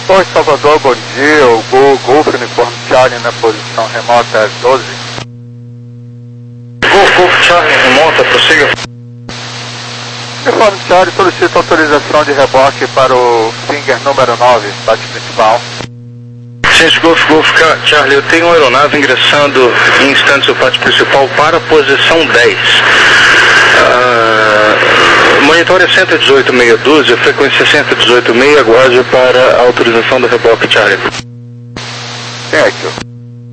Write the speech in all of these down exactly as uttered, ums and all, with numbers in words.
Oi, Salvador, bom dia. O Gol, Golf Uniforme Charlie na posição remota doze. Golf, Golf Charlie remota, prossiga. Uniforme Charlie solicita autorização de reboque para o Finger número nove, bate principal. Ciência Golf, Golf Charlie, eu tenho uma aeronave ingressando em instantes o pátio principal para a posição dez. Uh, monitore cento e dezoito meia dúzia, frequência cento e dezoito meia, aguarde para a autorização do reboque Charlie. Thank you.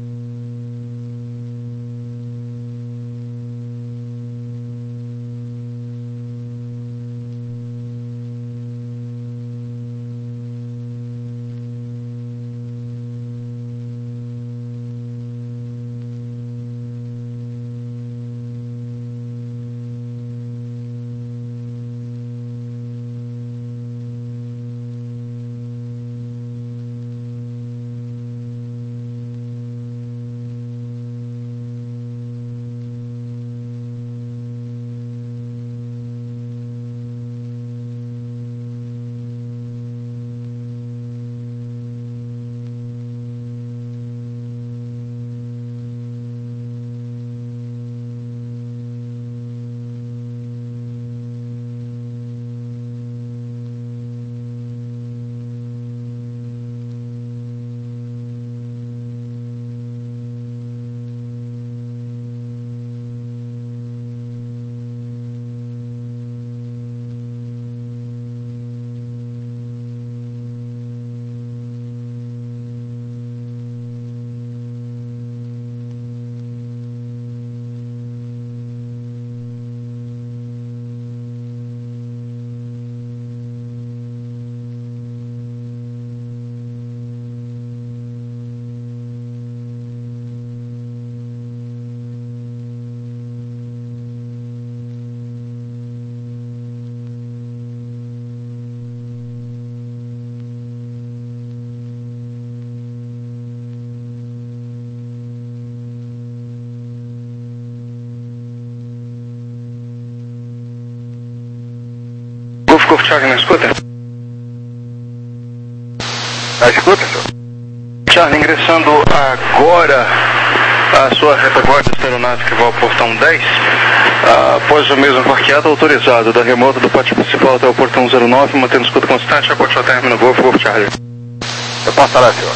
Golf Charlie, na escuta? Na escuta, senhor? Charlie, ingressando agora a sua retaguarda aeronáutica que vai ao portão dez, após o mesmo parqueado autorizado da remota do pátio principal até o portão zero nove, mantendo escuta constante, aporte ao término Golf, Golf Charlie. Eu posso falar, senhor?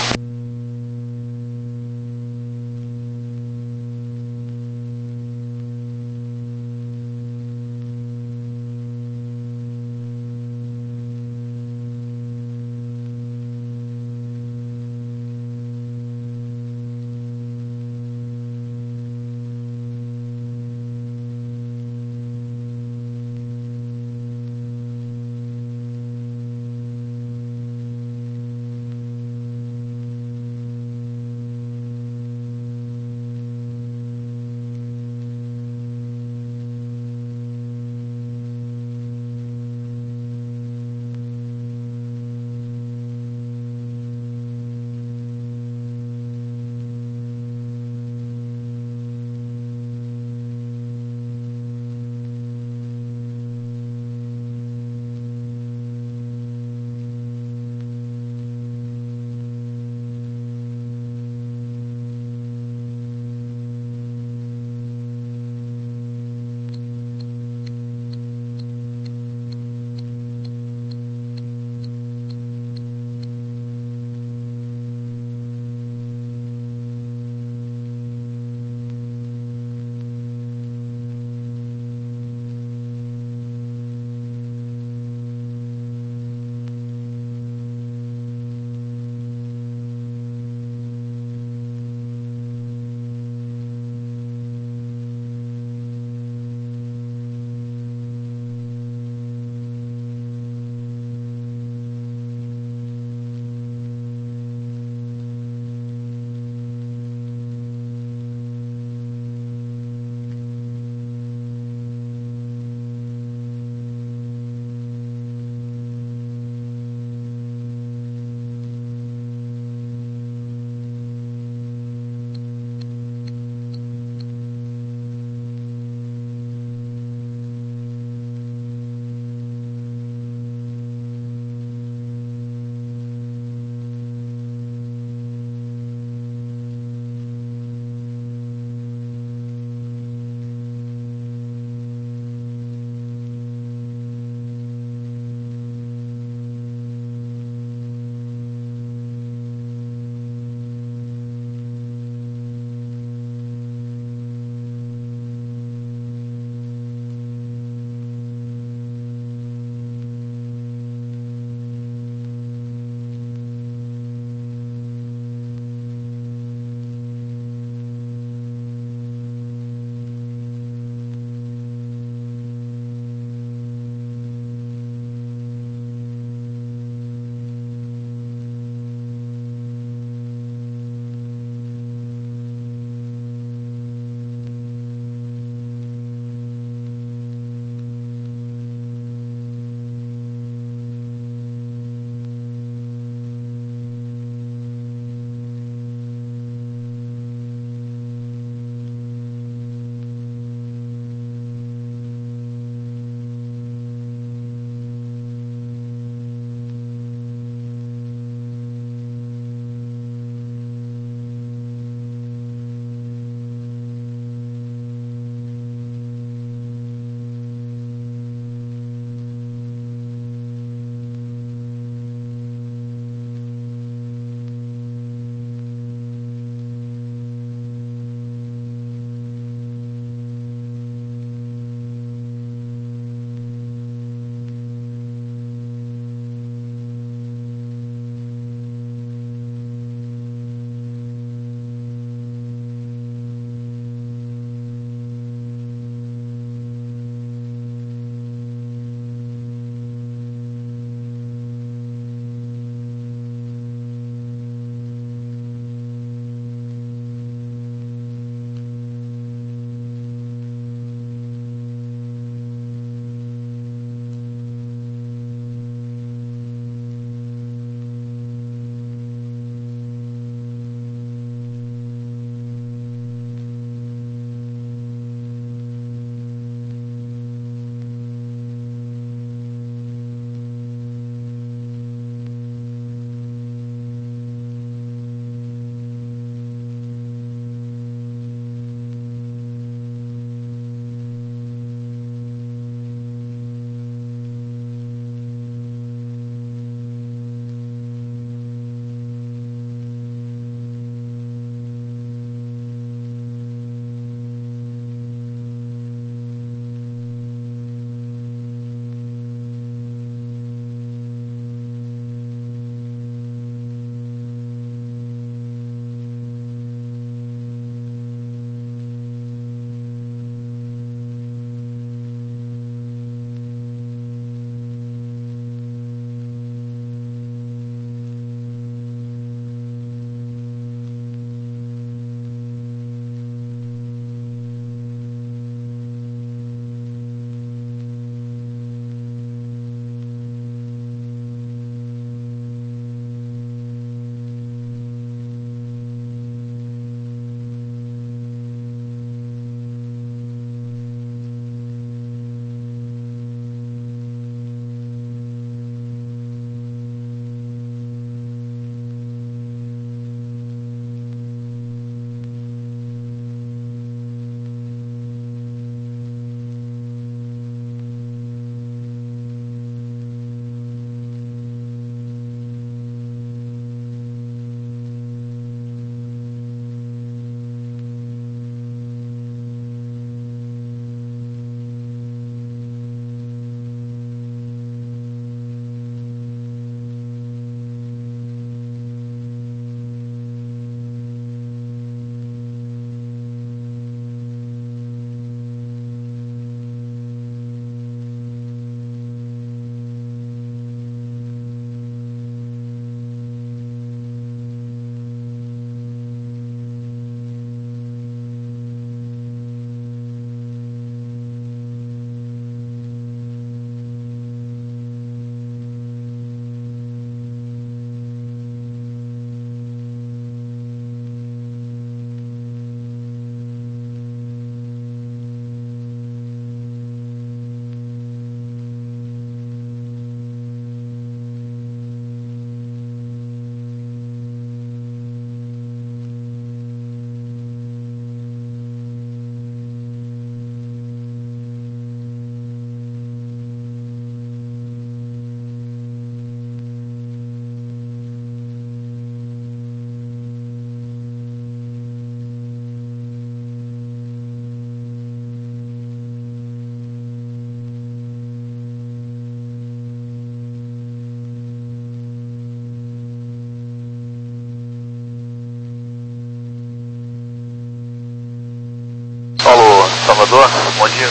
Salvador, bom dia,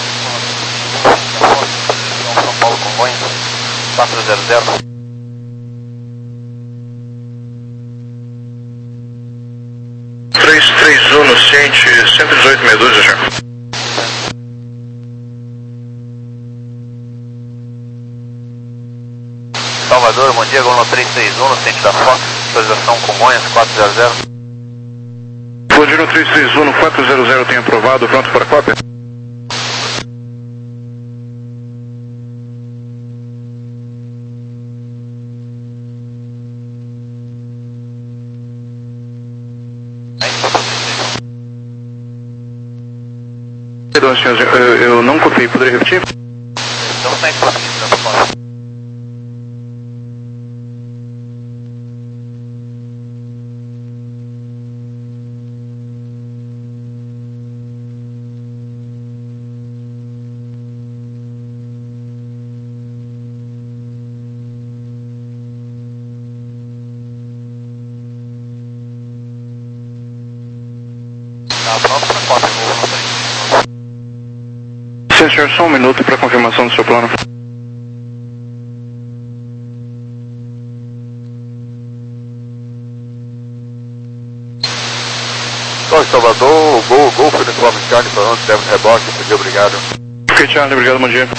o São Paulo Congonhas, quatro zero zero. três três um no ciente, cento e dezoito Medusa, já. Salvador, bom dia, Golo três três um no ciente da Fox, autorização Congonhas, quatro zero zero. Bom dia, no três três um no quatro zero zero tem aprovado, pronto para cópia. Perdão, senhor, eu, eu não copiei, poderia repetir? Então está em cópia. Tá pronto para cópia, Golo três três um. Sim, senhor, só um minuto para confirmação do seu plano. Torre Salvador, Gol, Gol foi no Clube Charlie, falando que deve reboque, muito obrigado. Ok, Charlie, obrigado, bom dia.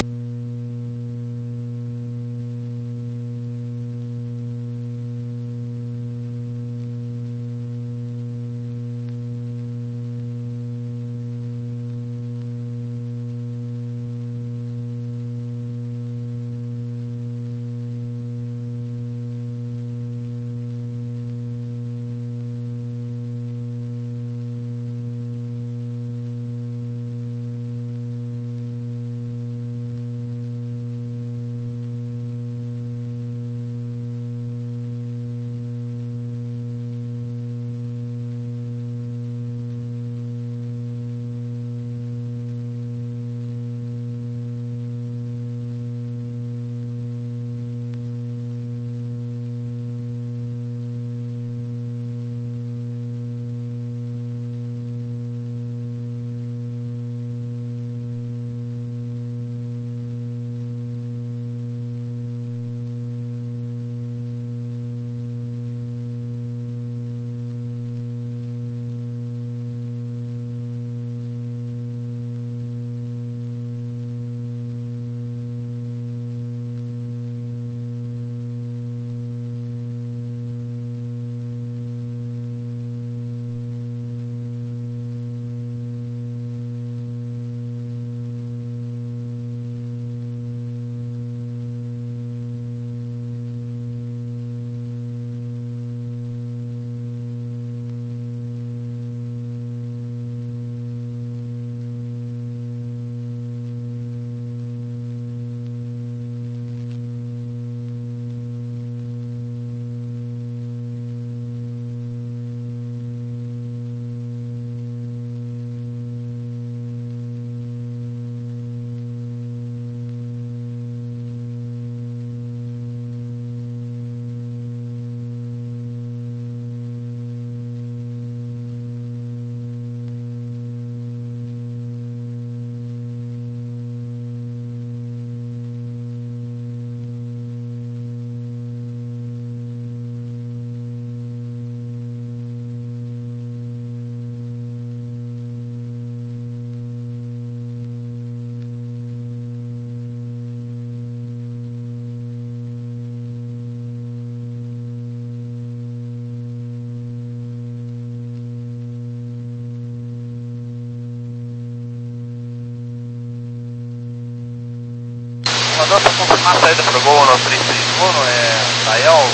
Salvador, para confirmar a saída para o Gol no três três um, é Dael,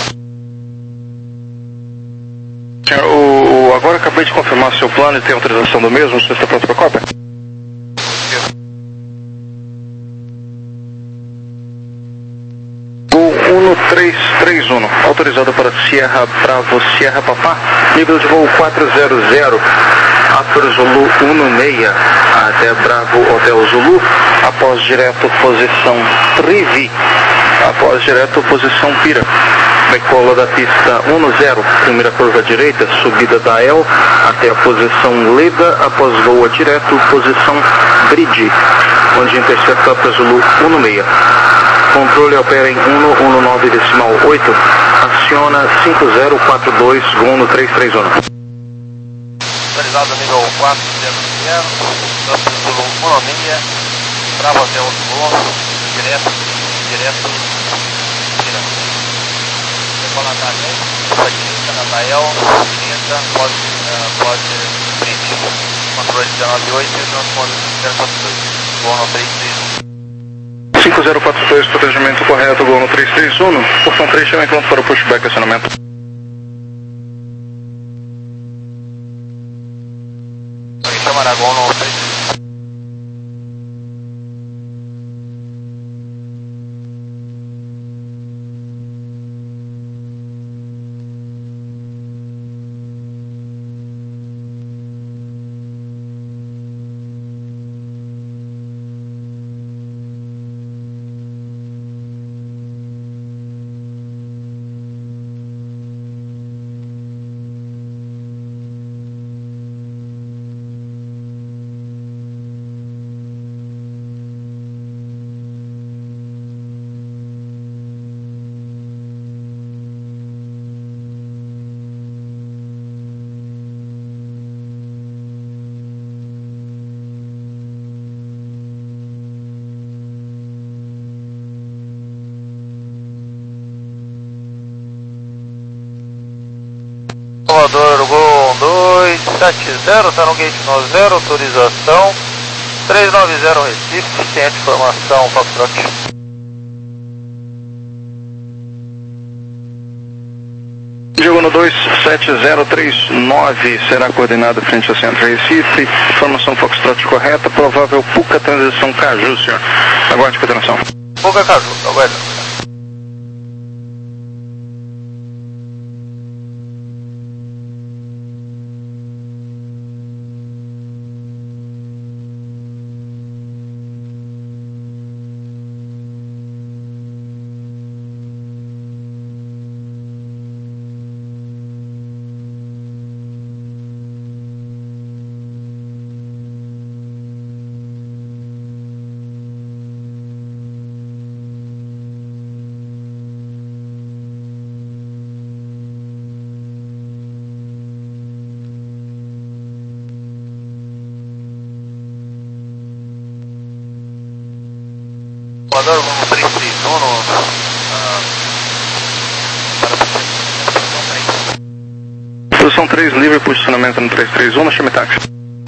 Leno? Senhor, o, o, agora acabei de confirmar seu plano e tem autorização do mesmo, você está pronto para cópia? Gol um três três um, autorizado para Sierra Bravo, Sierra Papá, nível de voo quatro zero zero, Arthur Zulu um seis, até Bravo Hotel Zulu, após direto posição Trivi. Após direto, posição Pira. Decola da pista um zero, primeira curva direita, subida da El até a posição Leda, após voa direto, posição Bridge, onde intercepta para Zulu um seis. Controle opera em um um nove decimal oito, aciona cinco zero quatro dois, voo no três três um. Autorizado nível quatro zero zero, Campos Zulu um seis, Bravo Hotel Osborne, direto, direto, direto. Decola da lente, curva direita, na Dael, direita, pode, uh, pode, frente. Controle dezenove oito e transponder zero quatro dois, voo no três três um. cinco zero quatro dois, protegimento correto, voo no três três um, portão três, chama em pronto para o pushback, acionamento. Chama Aragão no três três um. Salvador, Gol dois sete zero, tá no gate noventa, autorização três nove zero Recife, tem a informação, Foxtrot. Diego no dois sete zero três nove, será coordenado frente ao centro Recife, informação Foxtrot correta, provável Puca transição Caju, senhor. Aguarde coordenação. Puca Caju, aguarda. Salvador, vamos três três um no... Uh, para posição três, livre posicionamento no três três um, no chame táxi.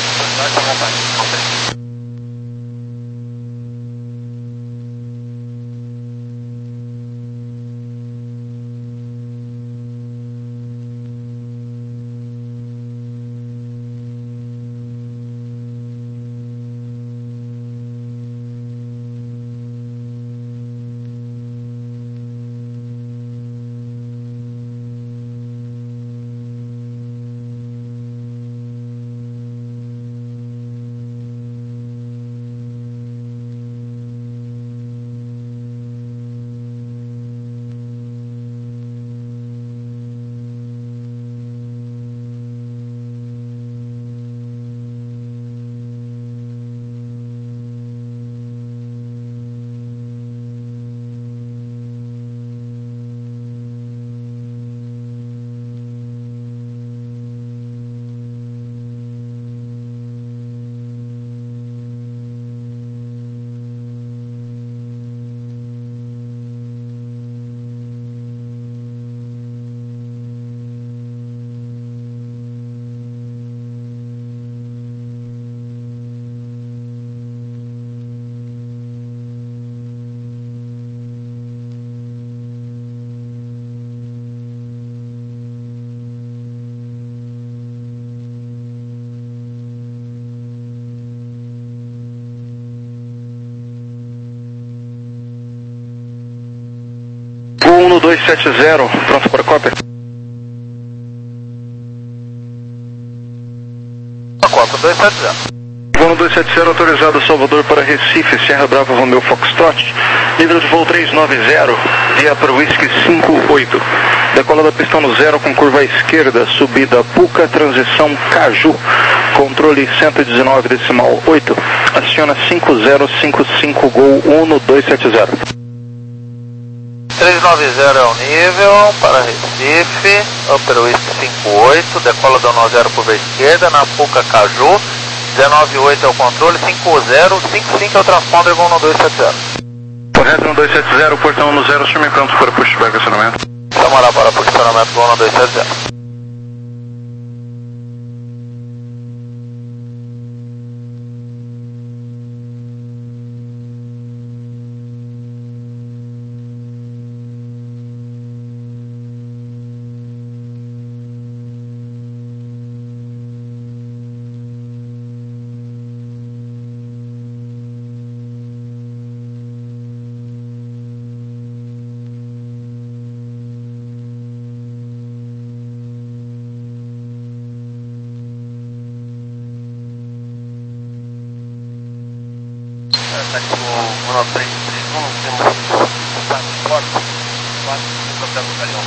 um no dois sete zero, pronto para cópia. quatro dois sete zero. um no dois sete zero, autorizado Salvador para Recife, Serra Brava Romeo Foxtrot, nível de voo três nove zero, via para o Whisky cinco oito. Decola da pista no zero com curva à esquerda, subida Puca, transição Caju, controle cento e dezenove decimal oito, aciona cinco zero cinco cinco Gol um dois sete zero. três nove zero é o nível, para Recife, Upper Whisky cinco oito, decola da um zero curva à esquerda, na Puca Caju, dezenove oito é o controle, cinco zero cinco cinco é o transponder com um dois sete zero. Correto, um dois sete zero, portão no zero, chame pronto para pushback acionamento. Chamará para posicionamento com um dois sete zero. Está aqui o Mono três três um, temos quatro portas, quatro hotel do Galeão.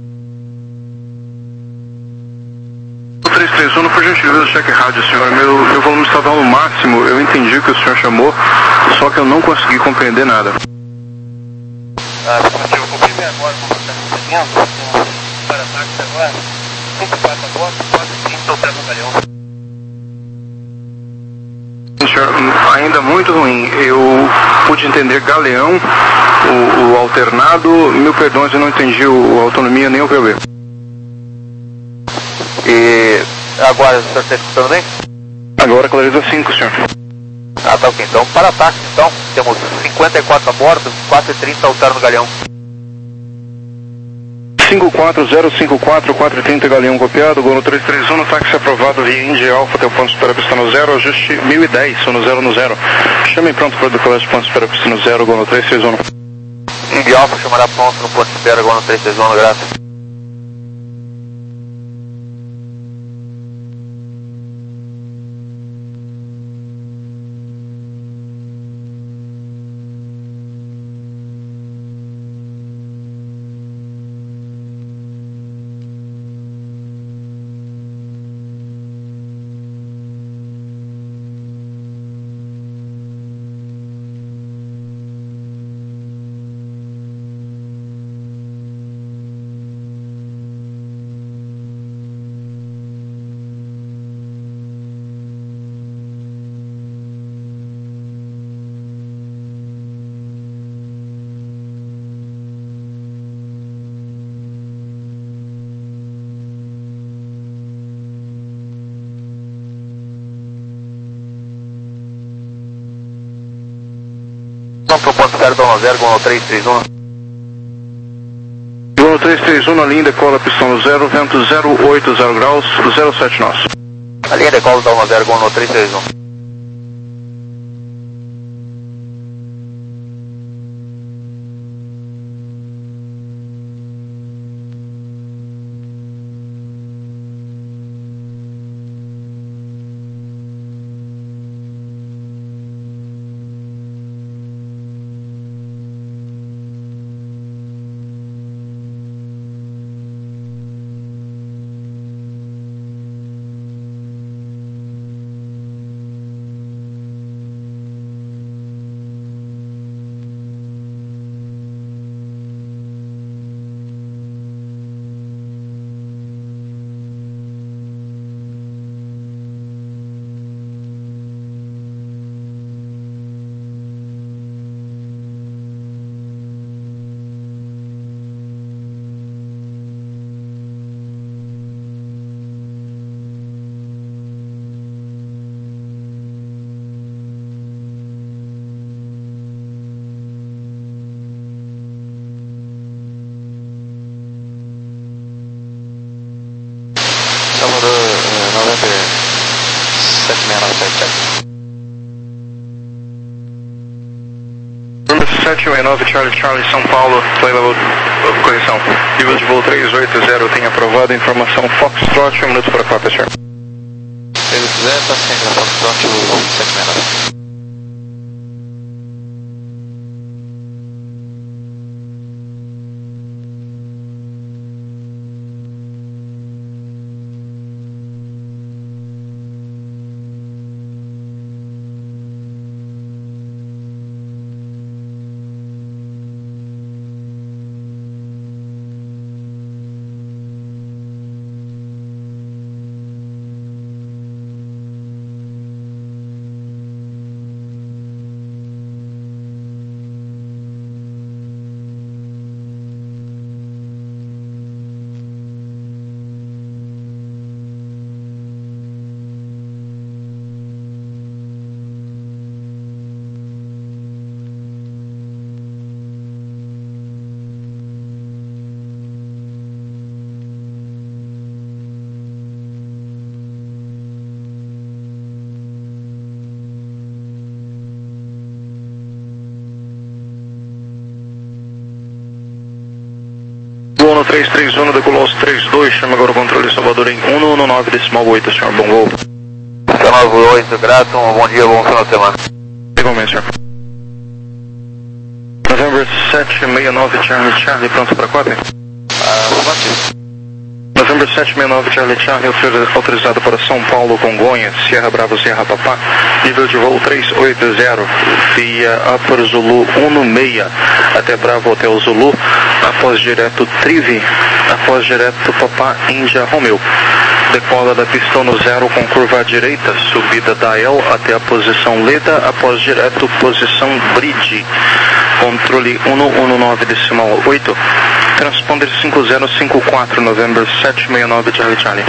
três três um, por gentileza, cheque rádio, senhor. Meu, meu volume estava no máximo, eu entendi que o senhor chamou, só que eu não consegui compreender nada. Ah, eu confirmei agora com você recebendo, temos para táxi agora, cinco e quatro agora, quatro e trinta hotel do Galeão. Senhor, ainda muito ruim. Eu pude entender Galeão, o, o alternado, mil perdões, eu não entendi o, o autonomia nem o V B. E agora, o senhor está escutando bem? Agora clareza cinco, senhor. Ah, tá ok. Então, para táxi, então, temos cinquenta e quatro a bordo, quatro e trinta altero no Galeão. cinco quatro zero cinco quatro, quatro e trinta Galeão copiado, Gol no três três um, táxi aprovado via Indy Alpha, teu ponto para a pista no zero, ajuste mil e dez, no zero no zero. Chame pronto para decolar os pontos para a pista no zero, Gol no três três um. Indy Alpha chamará pronto no ponto de espera, Gol no três três um, graças. Vamos para o ponto zero, Gol no zero, Gol no três três um. Gol no três três um, na linha decola pistão no zero, vento zero oito zero graus, zero sete nós. A linha decola da um zero, Gol no três três um. Salvador noventa e sete seis nove sete sete. sete seis nove Charlie Charlie São Paulo, play level, correção. Nível de voo três oito zero, tem aprovado a informação Foxtrot, um minuto para a cópia, senhor. três Zeta, Sengra Foxtrot sete seis nove. Zulu três três um, decolou três dois, chama agora o controle Salvador em um um nove decimal oito, senhor, bom voo. nove oito, grato, um bom dia, bom final de semana. Igualmente, senhor. November sete seis nove, Charlie Charlie, pronto para cópia? Ah, Levante. November sete seis nove, Charlie Charlie, autorizado para São Paulo, Congonhas, Sierra Bravo, Sierra Papá, nível de voo três oito zero, via Upper Zulu um seis, até Bravo Hotel Zulu, após direto Trivi, após direto Papá Índia Romeu. Decola da pista no zero com curva à direita, subida da El até a posição Leda, após direto posição Bridge. Controle um um nove decimal oito, transponder cinco zero cinco quatro, November sete seis nove, Charlie Charlie.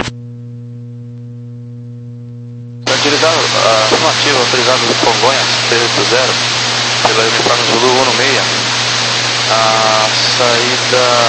Autorizado, uh, afirmativo, autorizado do Congonhas três oito zero, pela uniforme Zulu um seis, a saída